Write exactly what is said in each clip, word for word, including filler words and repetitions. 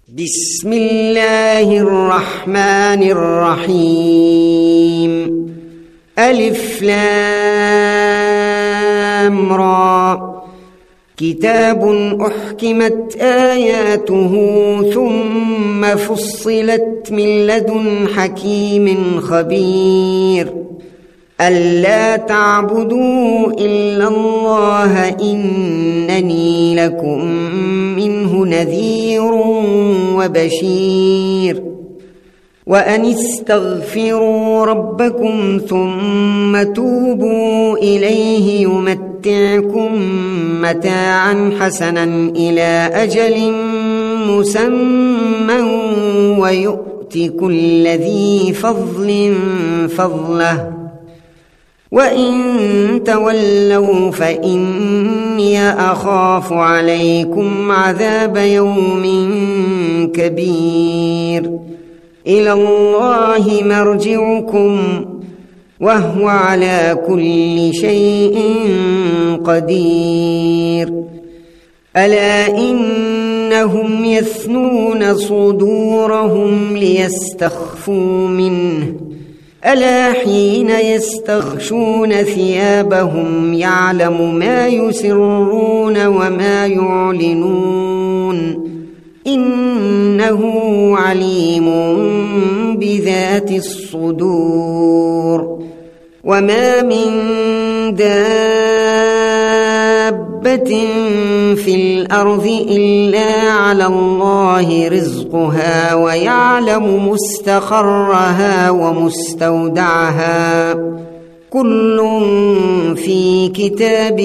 بسم الله الرحمن الرحيم. ألف لام را. كتاب أحكمت آياته ثم فصلت من لدن حكيم خبير. ألا تعبدوا إلا الله إنني لكم منه نذير وبشير. وأن استغفروا ربكم ثم توبوا إليه يمتعكم متاعا حسنا إلى أجل مسمى ويؤت كل ذي فضل فضله. وإن تولوا فإني أخاف عليكم عذاب يوم كبير. إلى الله مرجعكم وهو على كل شيء قدير. ألا إنهم يثنون صدورهم ليستخفوا منه. ألا حين يستغشون ثيابهم يعلم ما يسرون وما يعلنون إنه عليم بذات الصدور. وما من دابة في الأرض إلا على الله رزقها ويعلم مستقرها ومستودعها كل في كتاب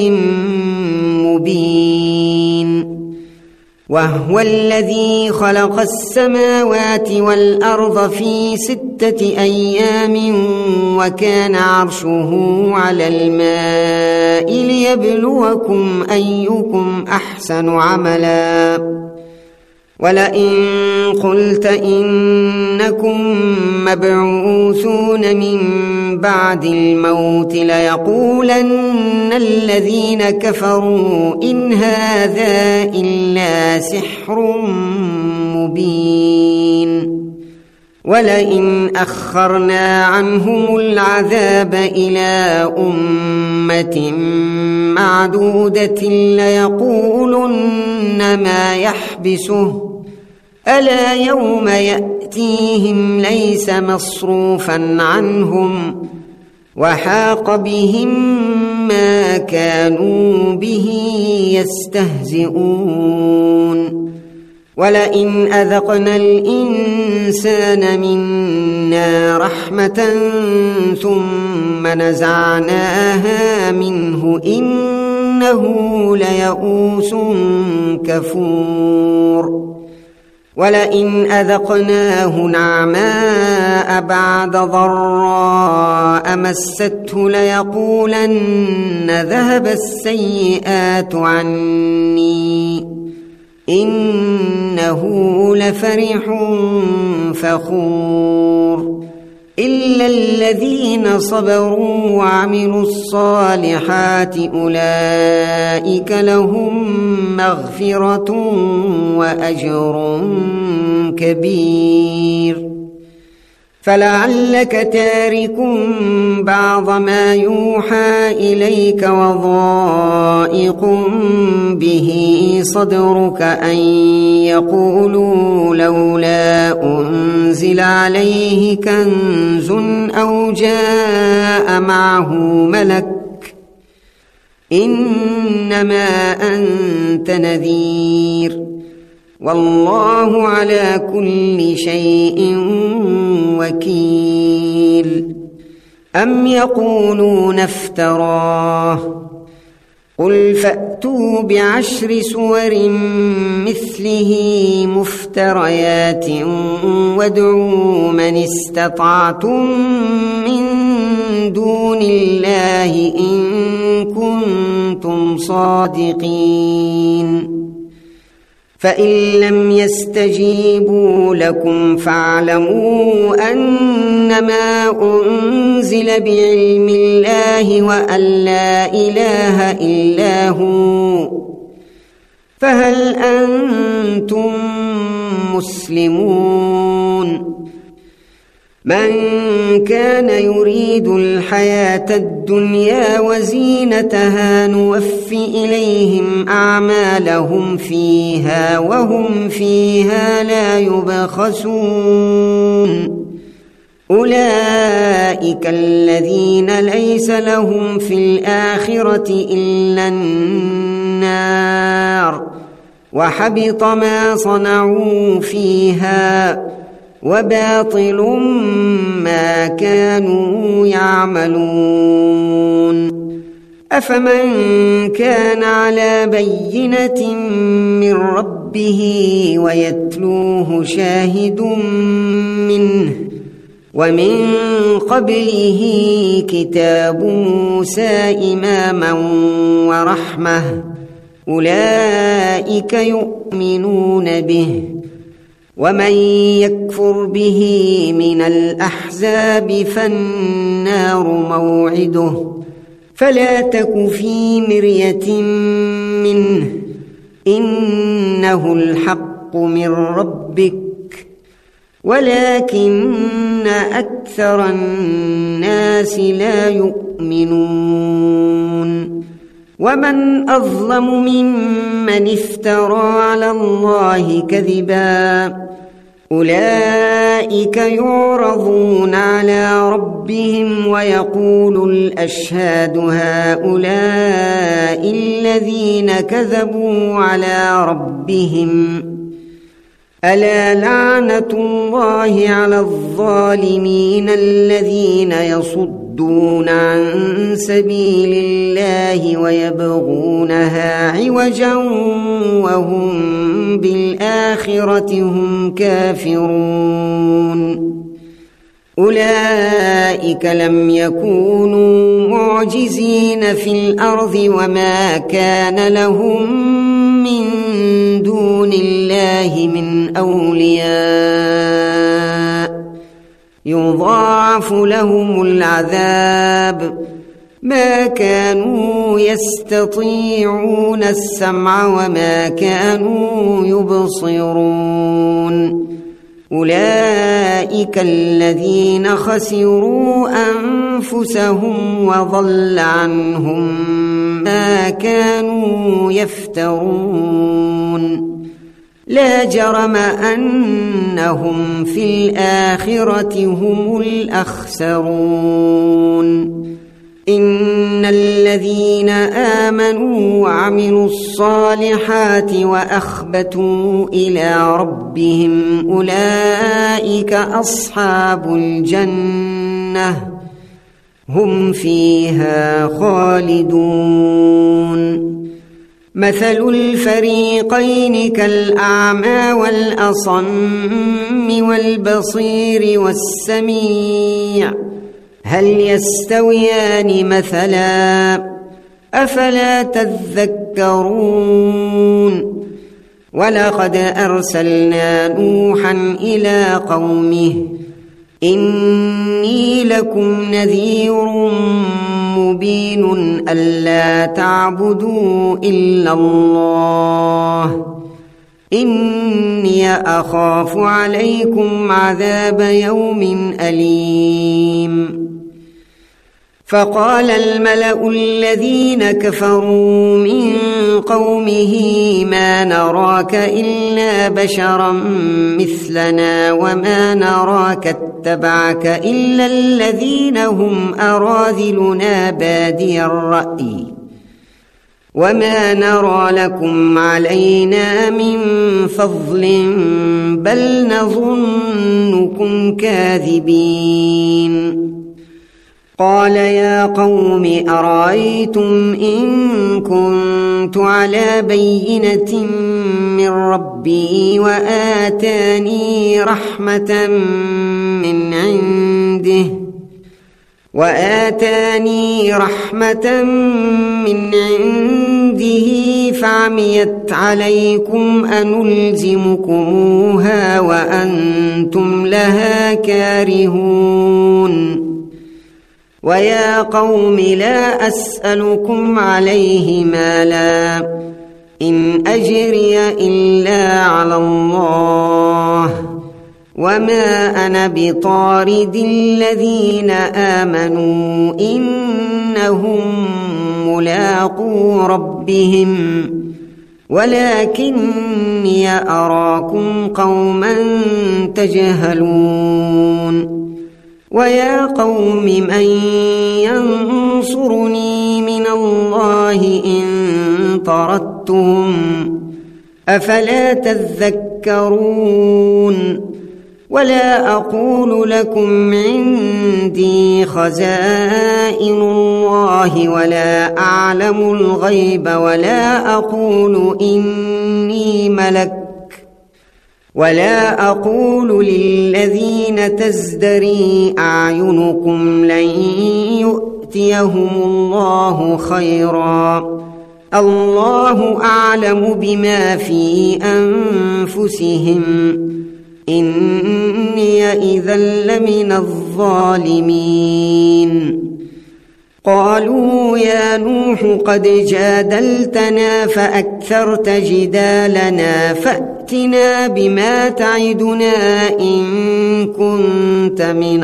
مبين. وهو الذي خلق السماوات والأرض في ستة أيام وكان عرشه على الماء ليبلوكم أيكم أحسن عملا. ولئن قلت إنكم مبعوثون من بعد الموت ليقولن الذين كفروا إن هذا إلا سحر مبين. ولئن أخرنا عنهم العذاب إلى أمة معدودة ليقولن ما يحبسه ألا يوم يأتيهم ليس مصروفا عنهم وحاق بهم ما كانوا به يستهزئون. ولئن أذقنا الإنسان منا رحمة ثم نزعناها منه إنه ليئوس كفور. ولئن أذقناه نعماء بعد ضراء مسته ليقولن ذهب السيئات عني إنه لفرح فخور. إلا الذين صبروا وعملوا الصالحات أولئك لهم مغفرة وأجر كبير. فلعلك تارك بعض ما يوحى إليك وضائق به صدرك أن يقولوا لولا أنزل عليه كنز أو جاء معه ملك إنما أنت نذير والله على كل شيء وكيل. أم يقولون افتراه قل فأتوا بعشر سور مثله مفتريات وادعوا من استطعتم من دون الله إن كنتم صادقين. فإن لم يستجيبوا لكم فاعلموا أنما أنزل بعلم الله وأن لا إله إلا هو فهل أنتم مسلمون من كان يريد الحياة الدنيا وزينتها نوف إليهم أعمالهم فيها وهم فيها لا يبخسون أولئك الذين ليس لهم في الآخرة إلا النار وحبط ما صنعوا فيها وباطل ما كانوا يعملون أفمن كان على بينة من ربه ويتلوه شاهد منه ومن قبله كتاب موسى إماما ورحمة أولئك يؤمنون به ومن يكفر به من الأحزاب فالنار موعده فلا تك في مرية منه إنه الحق من ربك ولكن أكثر الناس لا يؤمنون ومن أظلم ممن افترى على الله كذبا أولئك يعرضون على ربهم ويقول الأشهاد هؤلاء الذين كذبوا على ربهم ألا لعنة الله على الظالمين الذين يصدون عن سبيل الله ويبغونها عوجا وهم بالآخرة هم كافرون أولئك لم يكونوا معجزين في الأرض وما كان لهم من دون الله من أولياء يضاعف لهم العذاب ما كانوا يستطيعون السمع وما كانوا يبصرون أولئك الذين خسروا أنفسهم وضل عنهم ما كانوا يفترون لا جرم أنهم في الآخرة هم الأخسرون إن الذين آمنوا وعملوا الصالحات وأخبتوا إلى ربهم أولئك أصحاب الجنة هم فيها خالدون مثل الفريقين كالأعمى والأصم والبصير والسميع هل يستويان مثلا أفلا تذكرون ولقد أرسلنا نوحا إلى قومه إني لكم نذير مبين ألا تعبدوا إلا الله إني أخاف عليكم عذاب يوم أليم فقال الملأ الذين كفروا من قومه ما نراك إلا بشرا مثلنا وما نراك اتبعك إلا الذين هم أراذلنا بادي الرأي وما نرى لكم علينا من فضل بل نظنكم كاذبين قال يا قوم أرأيتم إن كنت على بينة من ربي وآتاني رحمة من عنده وآتاني رحمة من عنده فعميت عليكم أنلزمكموها وأنتم لها كارهون ويا قوم لا أسألكم عليه مالا إن أجري إلا على الله وما أنا بطارد الذين آمنوا إنهم ملاقو ربهم ولكني أراكم قوما تجهلون ويا قوم من ينصرني من الله إن طردتهم أفلا تذكرون ولا أقول لكم عندي خزائن الله ولا أعلم الغيب ولا أقول إني ملك ولا أقول للذين تزدري أعينكم لن يؤتيهم الله خيرا الله أعلم بما في أنفسهم إني إذا لمن الظالمين قالوا يا نوح قد جادلتنا فأكثرت جدالنا فأتنا بما تعدنا إن كنت من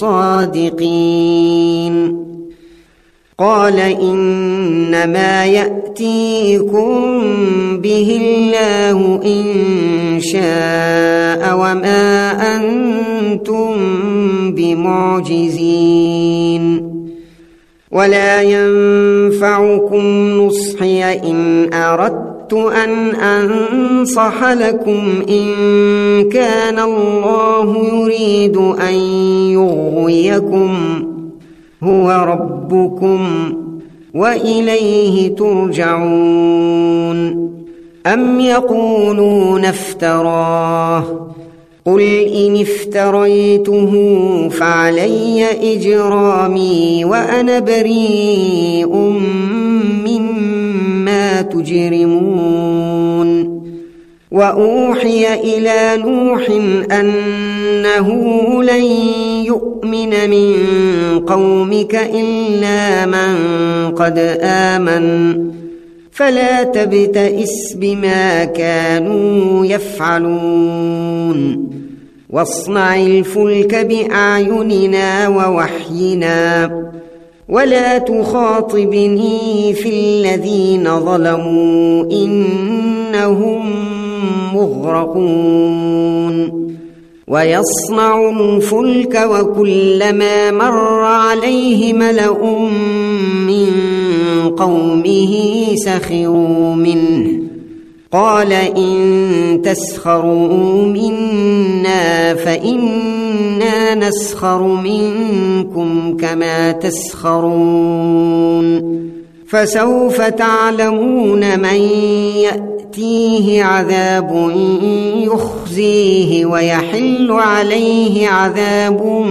الصادقين قال إنما يأتيكم به الله إن شاء وما أنتم بمعجزين ولا ينفعكم نصحي إن أردت أن أنصح لكم إن كان الله يريد أن يغويكم هو ربكم وإليه ترجعون أم يقولون افتراه قل إن افتريته فعلي إجرامي وأنا بريء مما تجرمون وأوحي إلى نوح أنه لن يؤمن من قومك إلا من قد آمن فلا تبتئس بما كانوا يفعلون واصنع الفلك بأعيننا ووحينا ولا تخاطبني في الذين ظلموا إنهم مغرقون ويصنع الفلك وكلما مر عليه ملأ من قومه سخروا منه قال إن تسخروا منا فإنا نسخر منكم كما تسخرون فسوف تعلمون من يأتيه عذاب يخزيه ويحل عليه عذاب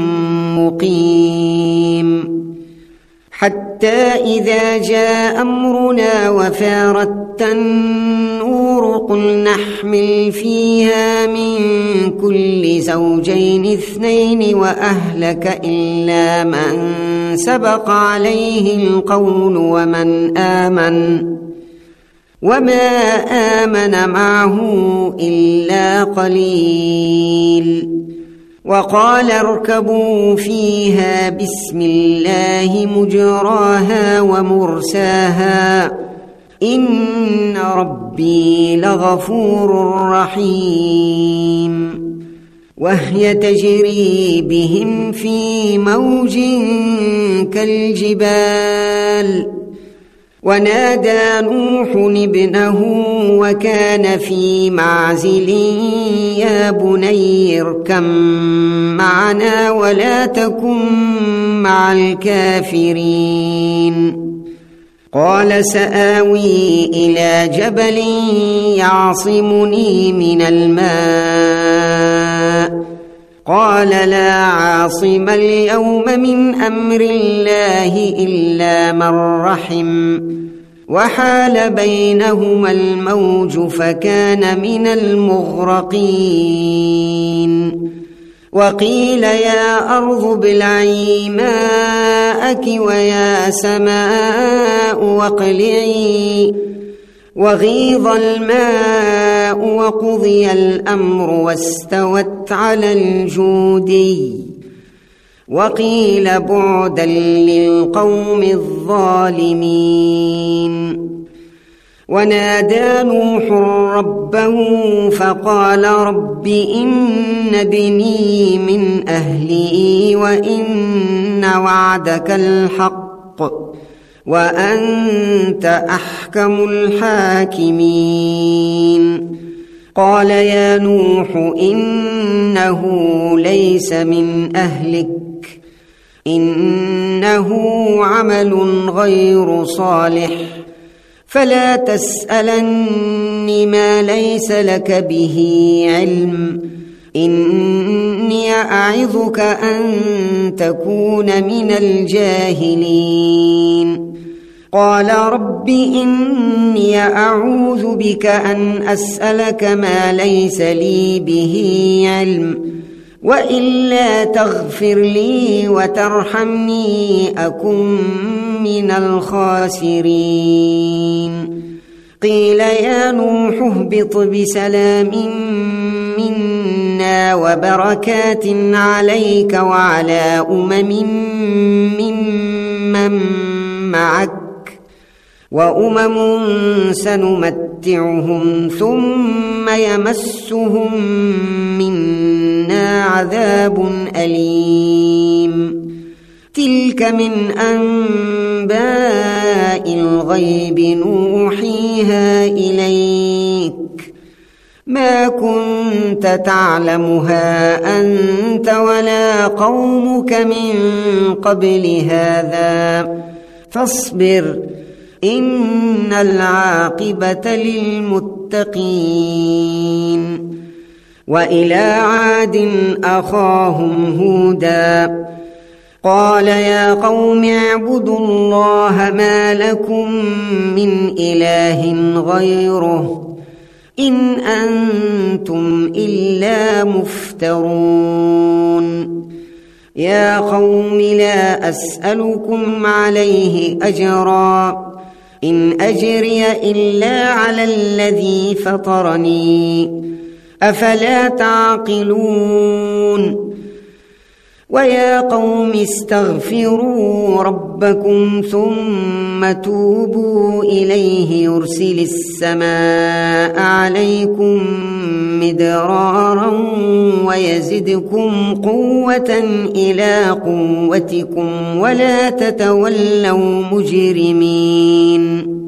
مقيم حتى إذا جاء أمرنا وفارت النور قل نحمل فيها من كل زوجين اثنين وأهلك إلا من سبق عليه القول ومن آمن وما آمن معه إلا قليل وقال اركبوا فيها بسم الله مجراها ومرساها إن ربي لغفور رحيم وهي تجري بهم في موج كالجبال ونادى نوح ابنه وكان في معزل يا بني اركب معنا ولا تكن مع الكافرين قال سآوي إلى جبل يعصمني من الماء قال لا عاصم اليوم من أمر الله إلا من رحم وحال بينهما الموج فكان من المغرقين وقيل يا أرض ابلعي ماءك ويا سماء واقلعي وغيض الماء وقضي الأمر واستوت على الجودي وقيل بعدا للقوم الظالمين. ونادى نوح ربه فقال رب إن ابني من أهلي وإن وعدك الحق وأنت أحكم الحاكمين. قال يا نوح إنه ليس من أهلك إنه عمل غير صالح فلا تسألني ما ليس لك به علم إني أعظك أن تكون من الجاهلين. قال رب إني أعوذ بك أن أسألك ما ليس لي به علم وإلا تغفر لي وترحمني أكن من الخاسرين. قيل يا نوح اهبط بسلام منا وبركات عليك وعلى أمم ممن معك وأمم سنمتعهم ثم يمسهم منا عذاب أليم. تلك من أنباء الغيب نوحيها إليك ما كنت تعلمها أنت ولا قومك من قبل هذا فاصبر إن العاقبة للمتقين. وإلى عاد أخاهم هودا قال يا قوم اعبدوا الله ما لكم من إله غيره إن أنتم إلا مفترون. يا قوم لا أسألكم عليه أجرا إن أجري إلا على الذي فطرني أفلا تعقلون. ويا قوم استغفروا ربكم ثم توبوا إليه يرسل السماء عليكم مدرارا ويزدكم قوة إلى قوتكم ولا تتولوا مجرمين.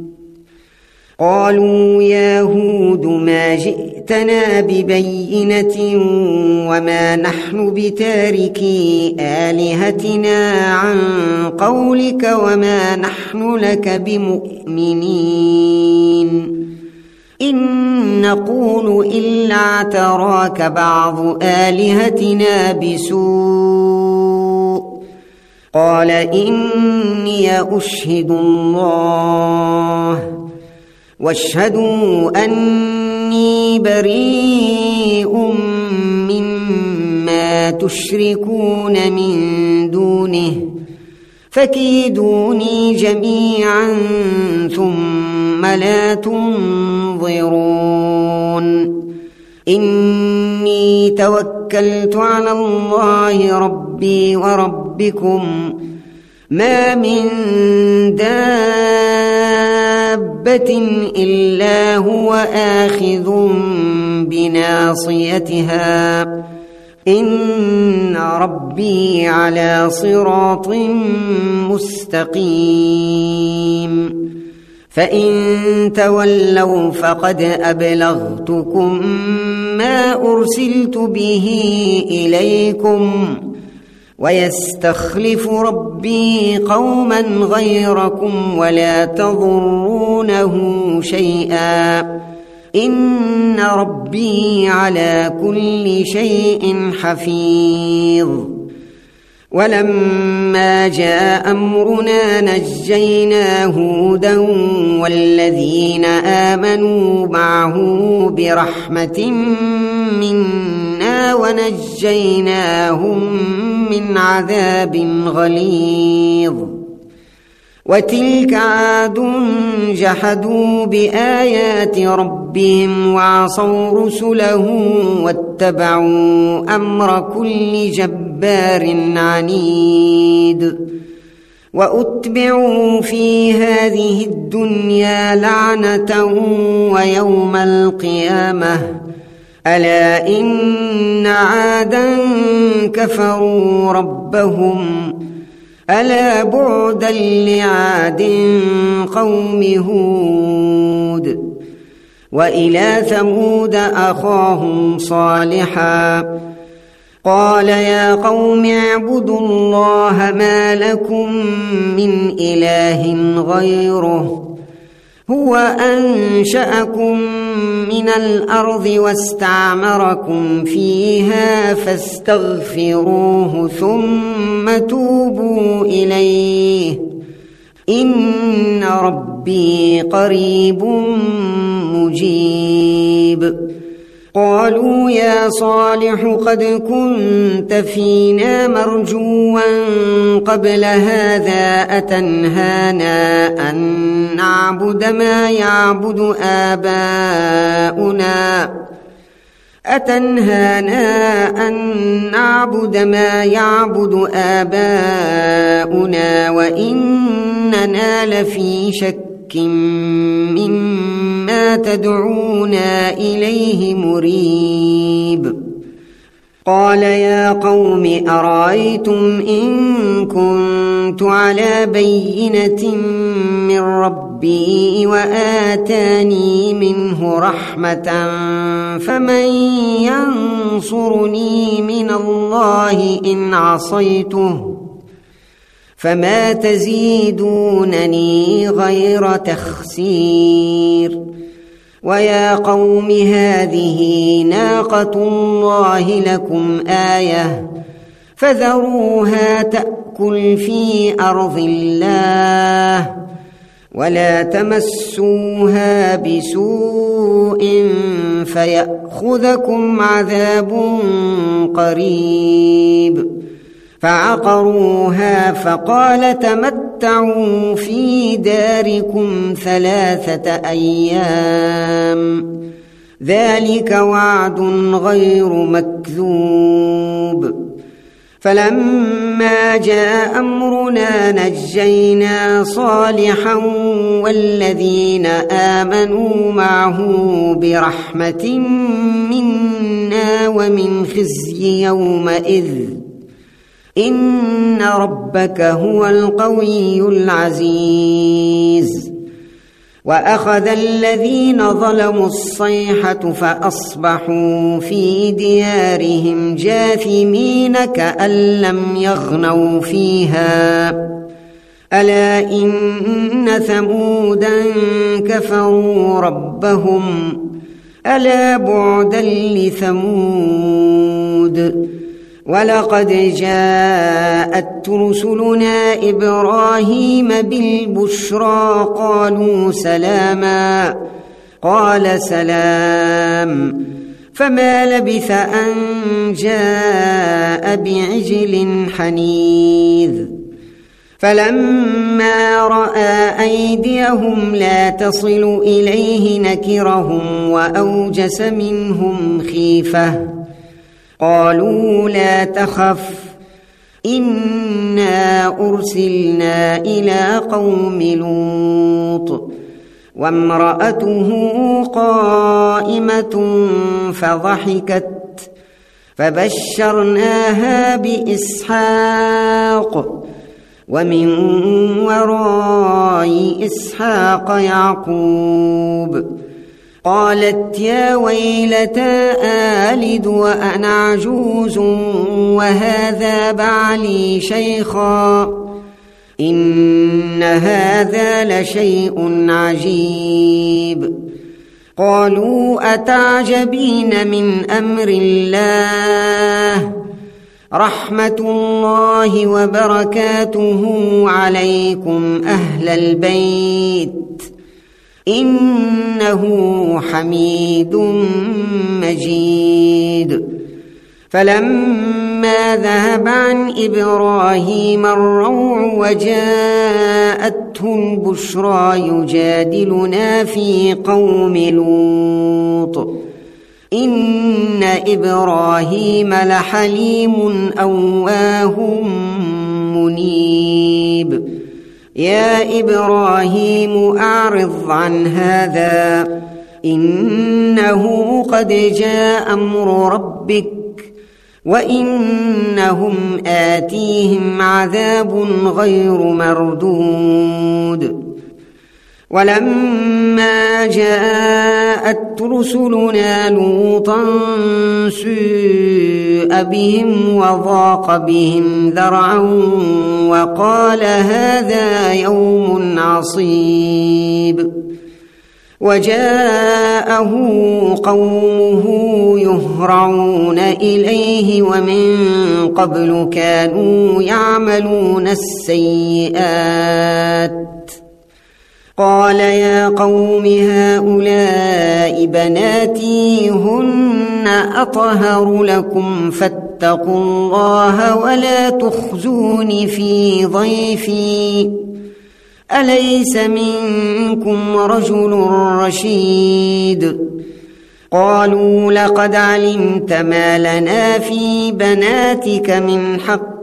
قالوا يا هود ما جئتنا ببينة وما نحن بتاركي آلهتنا عن قولك وما نحن لك بمؤمنين إن نقول إلا اعتراك بعض آلهتنا بسوء. قال إني أشهد الله واشهدوا أني بريء مما تشركون من دونه فكيدوني جميعا ثم لا تنظرون. إني توكلت على الله ربي وربكم ما من دابة إلا هو آخذ بناصيتها إن ربي على صراط مستقيم. فإن تولوا فقد أبلغتكم ما أرسلت به إليكم ويستخلف ربي قوما غيركم ولا تضرونه شيئا إن ربي على كل شيء حفيظ. ولما جاء أمرنا نجينا هودا والذين آمنوا معه برحمة منا ونجيناهم من عذاب غليظ. وتلك عاد جحدوا بآيات ربهم وعصوا رسله واتبعوا أمر كل جبار عنيد وأتبعوا في هذه الدنيا لعنة ويوم القيامة ألا إن عادا كفروا ربهم ألا بعدا لعاد قوم هود وإلى ثمود أخاهم صالحا قال يا قوم اعبدوا الله ما لكم من إله غيره هو أنشأكم من الأرض واستعمركم فيها فاستغفروه ثم توبوا إليه إن ربي قريب مجيب قالوا يا صالح قد كنت فينا مرجوا قبل هذا أتنهانا أن نعبد ما يعبد آباؤنا أتنهانا أن نعبد ما يعبد آباؤنا وإننا لفي شك مما تدعونا إليه مريب قال يا قوم أرأيتم إن كنت على بينة من ربي وآتاني منه رحمة فمن ينصرني من الله إن عصيته فما تزيدونني غير تخسير ويا قوم هذه ناقة الله لكم آية فذروها تأكل في أرض الله ولا تمسوها بسوء فيأخذكم عذاب قريب فعقروها فقال تمتعوا في داركم ثلاثة أيام ذلك وعد غير مكذوب فلما جاء أمرنا نجينا صالحا والذين آمنوا معه برحمة منا ومن خزي يومئذ إن ربك هو القوي العزيز وأخذ الذين ظلموا الصيحة فأصبحوا في ديارهم جاثمين كأن لم يغنوا فيها ألا إن ثمودا كفروا ربهم ألا بعدا لثمود ولقد جاءت رسلنا إبراهيم بالبشرى قالوا سلاما قال سلام فما لبث أن جاء بعجل حنيذ فلما رأى أيديهم لا تصل إليه نكرهم وأوجس منهم خيفة قالوا لا تخف إنا أرسلنا إلى قوم لوط وامرأته قائمة فضحكت فبشرناها بإسحاق ومن وراء إسحاق يعقوب قالت يا ويلتى آلد وأنا عجوز وهذا بعلي شيخا إن هذا لشيء عجيب قالوا أتعجبين من أمر الله رحمة الله وبركاته عليكم أهل البيت إنه حميد مجيد فلما ذهب عن إبراهيم الروع وجاءته البشرى يجادلنا في قوم لوط إن إبراهيم لحليم أواه منيب يا إبراهيم أعرض عن هذا إنه قد جاء أمر ربك وإنهم آتيهم عذاب غير مردود ولما جاءت رسلنا لوطا سيء بهم وضاق بهم ذرعا وقال هذا يوم عصيب وجاءه قومه يهرعون إليه ومن قبل كانوا يعملون السيئات قال يا قوم هؤلاء بناتي هن أطهر لكم فاتقوا الله ولا تخزون في ضيفي أليس منكم رجل رشيد قالوا لقد علمت ما لنا في بناتك من حق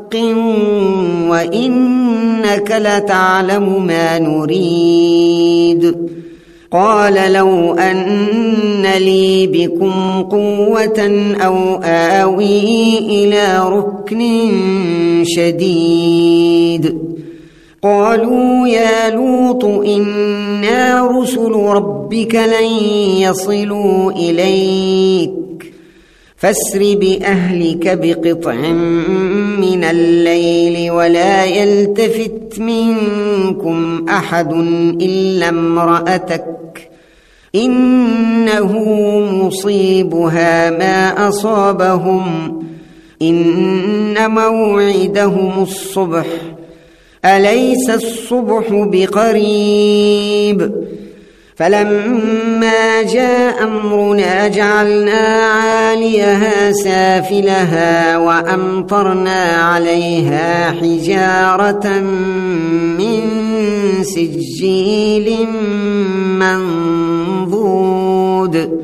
وإنك لتعلم ما نريد قال لو أن لي بكم قوة أو آوي إلى ركن شديد قالوا يا لوط إنا رسل ربك لن يصلوا إليك فاسر بأهلك بقطع من الليل ولا يلتفت منكم أحد إلا امرأتك إنه مصيبها ما أصابهم إن موعدهم الصبح أليس الصبح بقريب فلما جاء أمرنا جعلنا عاليها سافلها وأمطرنا عليها حجارة من سجيل منضود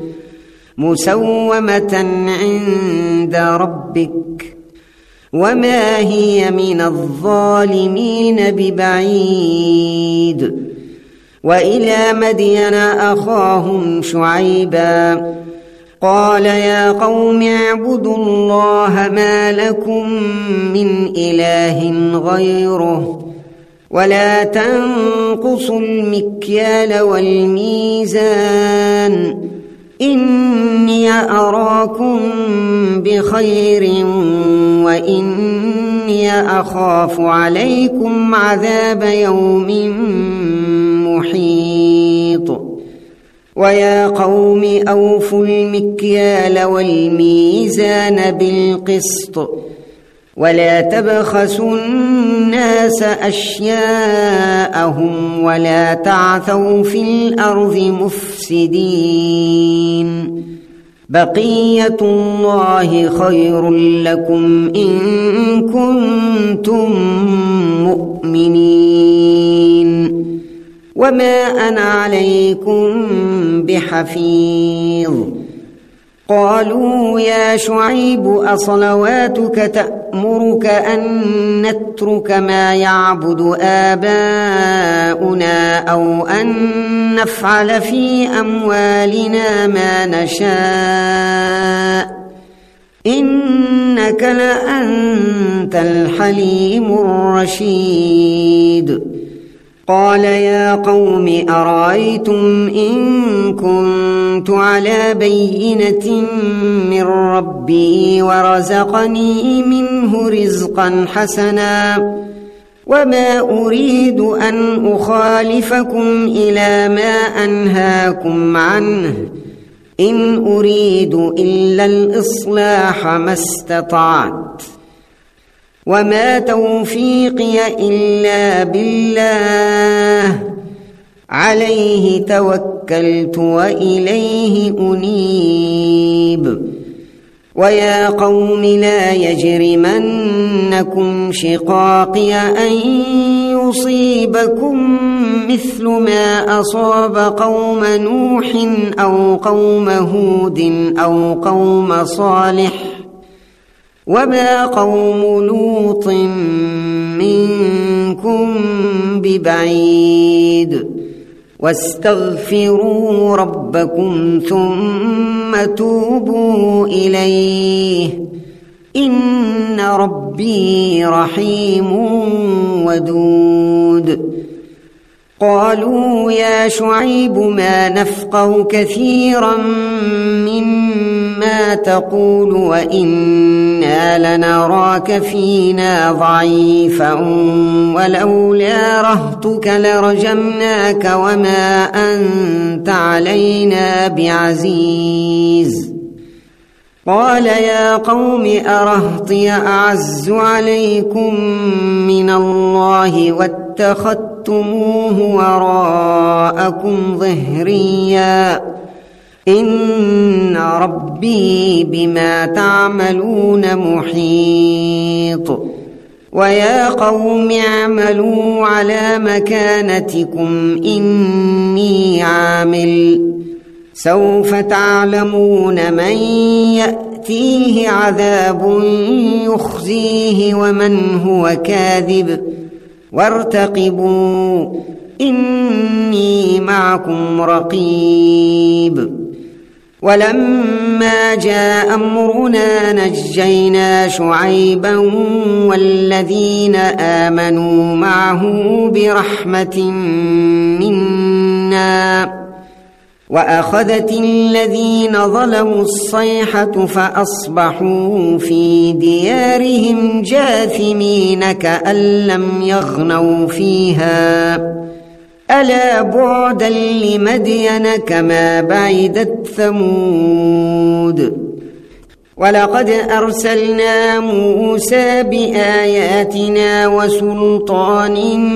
مسومة عند ربك وما هي من الظالمين ببعيد وإلى مدين أخاهم شعيبا قال يا قوم اعبدوا الله ما لكم من إله غيره ولا تنقصوا المكيال والميزان إني أراكم بخير وإني أخاف عليكم عذاب يوم محيط ويا قوم أوفوا المكيال والميزان بالقسط ولا تبخسوا الناس أشياءهم ولا تعثوا في الأرض مفسدين بقية الله خير لكم إن كنتم مؤمنين وما أنا عليكم بحفيظ قالوا يا شعيب أصلواتك تأمرك أن نترك ما يعبد آباؤنا أو أن نفعل في أموالنا ما نشاء إنك لأنت الحليم الرشيد قال يا قوم أرأيتم إن كنت على بينة من ربي ورزقني منه رزقا حسنا وما أريد أن أخالفكم إلى ما أنهاكم عنه إن أريد إلا الإصلاح ما استطعت وما توفيقي إلا بالله عليه توكلت وإليه أنيب ويا قوم لا يجرمنكم شقاقي أن يصيبكم مثل ما أصاب قوم نوح أو قوم هود أو قوم صالح وما قوم لوط منكم ببعيد واستغفروا ربكم ثم توبوا إليه إن ربي رحيم ودود. قالوا يا شعيب ما نفقه كثيرا مما تقول وإنا لنراك فينا ضعيفا ولولا رهطك لرجمناك وما أنت علينا بعزيز. قال يا قوم أرهطي أعز عليكم من الله واتخذتموه وراءكم ظهريا إن ربي بما تعملون محيط. ويا قوم اعملوا على مكانتكم إني عامل سوف تعلمون من يأتيه عذاب يخزيه ومن هو كاذب وارتقبوا إني معكم رقيب. ولما جاء أمرنا نجينا شعيبا والذين آمنوا معه برحمة منا وأخذت الذين ظلموا الصيحة فأصبحوا في ديارهم جاثمين كأن لم يغنوا فيها ألا بعدا لمدين كما بعدت ثمود. ولقد أرسلنا موسى بآياتنا وسلطان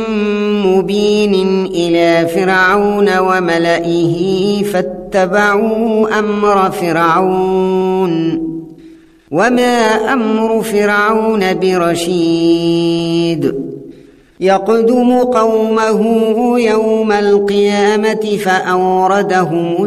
مبين إلى فرعون وملئه فاتبعوا أمر فرعون وما أمر فرعون برشيد. يقدم قومه يوم القيامة فأوردهم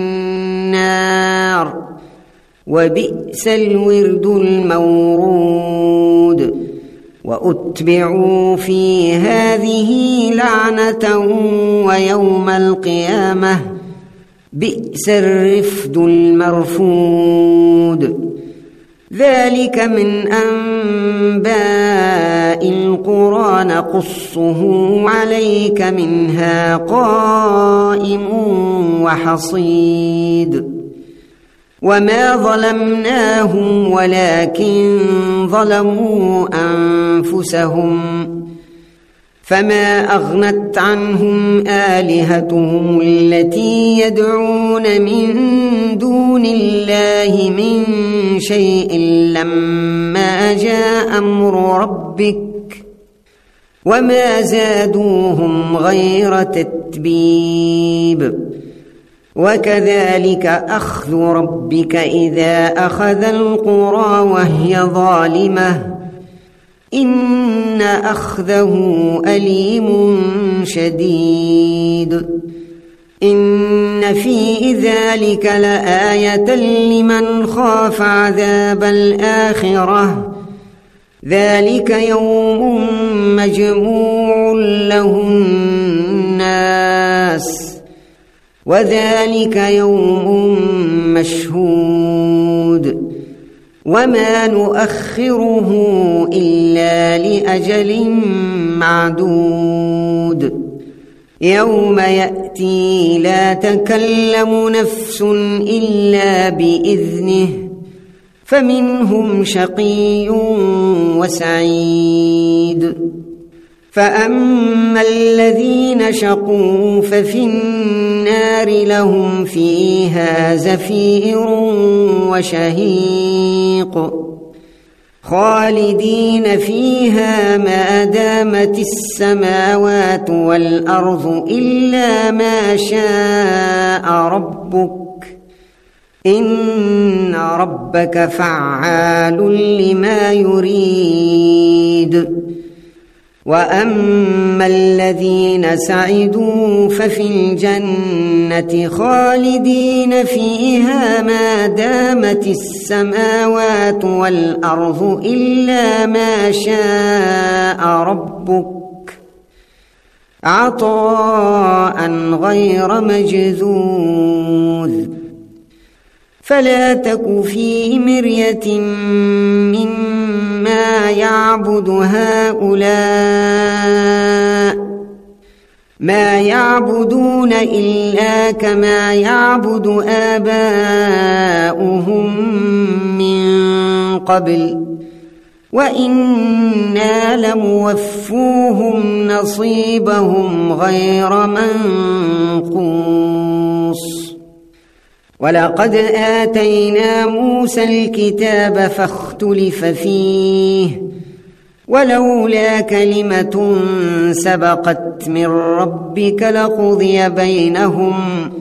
النار وبئس الورد المورود. وأتبعوا في هذه لعنة ويوم القيامة بئس الرفد المرفود. ذلك من أنباء القرى نقصه عليك منها قائم وحصيد. وما ظلمناهم ولكن ظلموا أنفسهم فما أغنت عنهم آلهتهم التي يدعون من دون الله من شيء لما جاء أمر ربك وما زادوهم غير تتبيب. وكذلك أخذ ربك إذا أخذ القرى وهي ظالمة إن أخذه أليم شديد. إن في ذلك لآية لمن خاف عذاب الآخرة ذلك يوم مجموع له الناس وذلك يوم مشهود وما نؤخره إلا لأجل معدود. يوم يأتي لا تكلم نفس إلا بإذنه فمنهم شقي وسعيد. فأما الذين شقوا ففي النار لهم فيها زفير وشهيق خالدين فيها ما دامت السماوات والأرض إلا ما شاء ربك إن ربك فعال لما يريد. وأما الذين سعدوا ففي الجنة خالدين فيها ما دامت السماوات والأرض إلا ما شاء ربك عطاء غير مجذوذ. فلا تك في مرية مما يعبد هؤلاء، ما يعبدون إلا كما يعبد آباؤهم من قبل، وإنا لموفوهم نصيبهم غير منقوص. ولقد آتينا موسى الكتاب فاختلف فيه، ولولا كلمة سبقت من ربك لقضي بينهم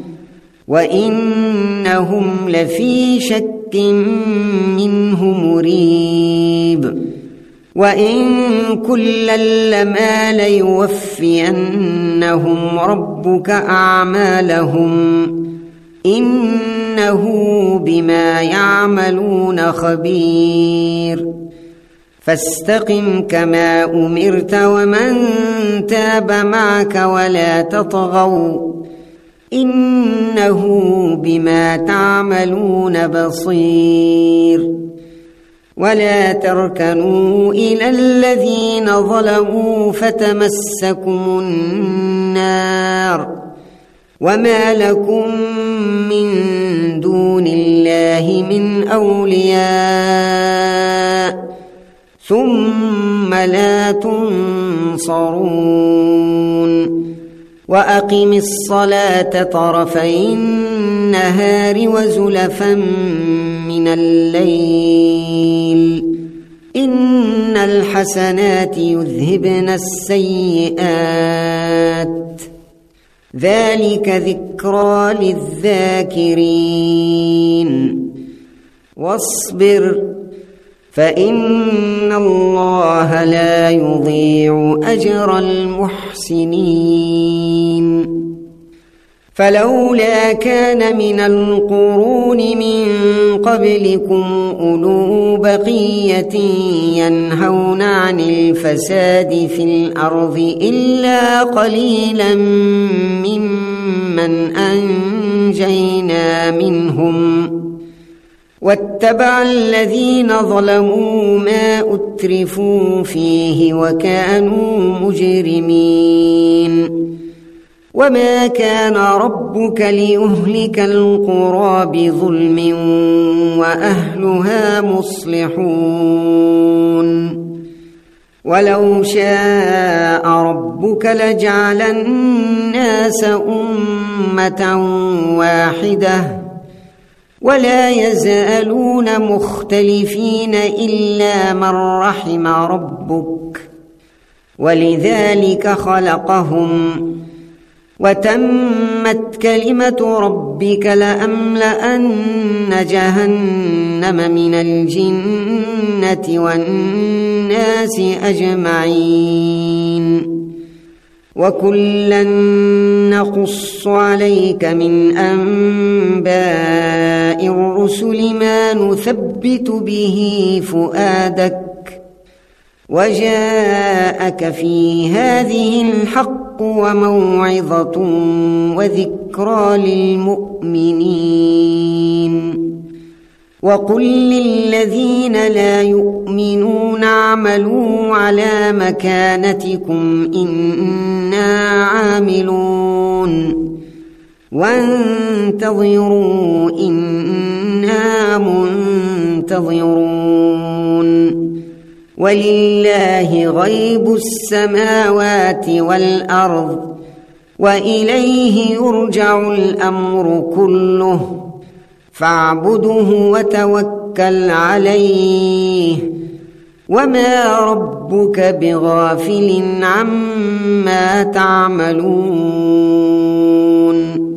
وإنهم لفي شك منه مريب. وإن كلا لما ليوفينهم ربك أعمالهم إنه بما يعملون خبير. فاستقم كما أمرت ومن تاب معك ولا تطغوا إنه بما تعملون بصير. ولا تركنوا إلى الذين ظلموا فتمسكم النار وما لكم من دون الله من أولياء ثم لا تنصرون. وأقم الصلاة طرفي النهار وزلفا من الليل إن الحسنات يذهبن السيئات ذلك ذكرى للذاكرين. واصبر فإن الله لا يضيع أجر المحسنين. فلولا كان من القرون من قبلكم أولو بقية ينهون عن الفساد في الأرض إلا قليلا ممن أنجينا منهم واتبع الذين ظلموا ما أترفوا فيه وكانوا مجرمين. وما كان ربك ليهلك القرى بظلم وأهلها مصلحون. ولو شاء ربك لجعل الناس أمة واحدة ولا يزالون مختلفين إلا من رحم ربك ولذلك خلقهم. وتمت كلمة ربك لأملأن جهنم من الجنة والناس أجمعين. وكلا نقص عليك من أنباء الرسل ما نثبت به فؤادك وجاءك في هذه الحق وموعظة وذكرى للمؤمنين. وقل للذين لا يؤمنون اعملوا على مكانتكم إنا عاملون وانتظروا إنا منتظرون. ولله غيب السماوات والأرض وإليه يرجع الأمر كله فاعبده وتوكل عليه وما ربك بغافل عما تعملون.